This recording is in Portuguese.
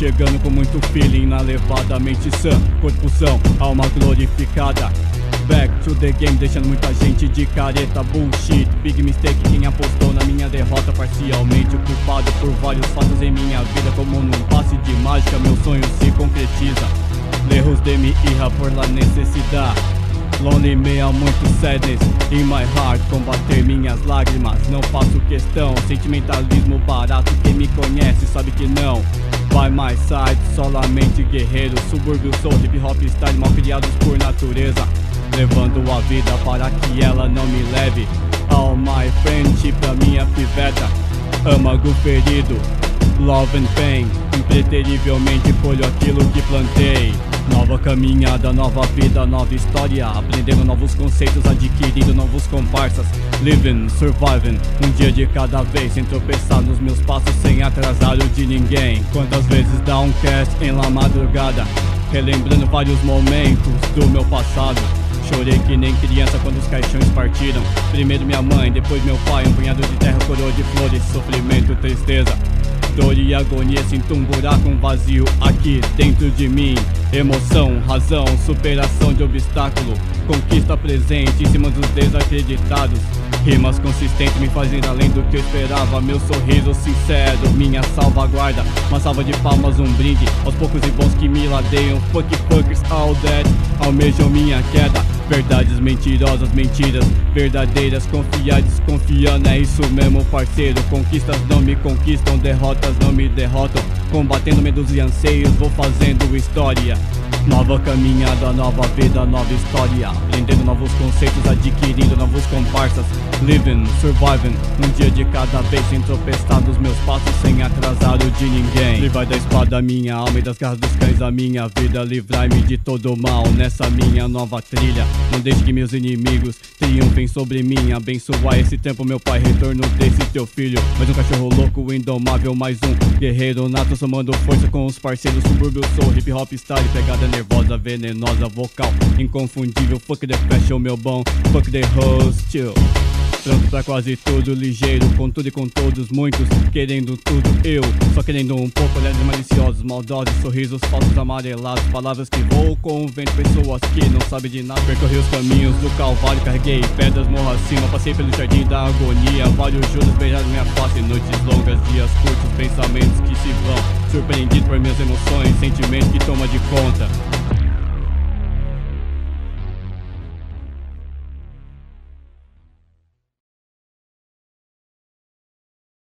chegando com muito feeling na levada, mente sã, corpo são, alma glorificada. Back to the game, deixando muita gente de careta. Bullshit, big mistake, quem apostou na minha derrota. Parcialmente culpado por vários fatos em minha vida. Como num passe de mágica, meu sonho se concretiza. Lejos de mi hija por la necessidade. Lonely me há muito sadness in my heart. Combater minhas lágrimas, não faço questão. Sentimentalismo barato, quem me conhece sabe que não. By my side, solamente guerreiro. Subúrbio sou, hip hop style, mal criados por natureza. Levando a vida para que ela não me leve. All my friendship pra minha piveta. Âmago ferido, love and pain. Impreterivelmente colho aquilo que plantei. Nova caminhada, nova vida, nova história. Aprendendo novos conceitos, adquirindo novos comparsas. Living, surviving, um dia de cada vez. Sem tropeçar nos meus passos, sem atrasar o de ninguém. Quantas vezes dá um cast em la madrugada, relembrando vários momentos do meu passado. Chorei que nem criança quando os caixões partiram. Primeiro minha mãe, depois meu pai. Um punhado de terra, coroa de flores, sofrimento, tristeza. Dor e agonia, sinto um buraco, um vazio aqui dentro de mim. Emoção, razão, superação de obstáculo. Conquista presente em cima dos desacreditados. Rimas consistentes me fazem ir além do que eu esperava. Meu sorriso sincero, minha salvaguarda. Uma salva de palmas, um brinde aos poucos e bons que me ladeiam. Fuck fuckers, all that almejam minha queda. Verdades mentirosas, mentiras verdadeiras. Confiar, desconfiando, é isso mesmo, parceiro. Conquistas não me conquistam, derrotas não me derrotam. Combatendo medos e anseios, vou fazendo história. Nova caminhada, nova vida, nova história. Aprendendo novos conceitos, adquirindo novos comparsas. Living, surviving, um dia de cada vez. Sem tropeçar nos meus passos, sem atrasar o de ninguém. Livrai da espada a minha alma e das garras dos cães a minha vida. Livrai-me de todo mal nessa minha nova trilha. Não deixe que meus inimigos triunfem sobre mim. Abençoar esse tempo, meu pai, retorno desse teu filho. Mais um cachorro louco, indomável, mais um guerreiro nato, somando força com os parceiros. Subúrbio sou, hip hop style, pegada nervosa, venenosa, vocal inconfundível. Fuck the fashion, meu bom, fuck the hostil. Pronto pra quase tudo, ligeiro, com tudo e com todos. Muitos querendo tudo, eu só querendo um pouco. Olhares maliciosos, maldosos, sorrisos falsos, amarelados. Palavras que voam com o vento, pessoas que não sabem de nada. Percorri os caminhos do calvário, carreguei pedras morro acima. Passei pelo jardim da agonia, vários juros beijaram minha face. Noites longas, dias curtos, pensamentos que se vão. Surpreendido por minhas emoções, sentimentos que toma de conta.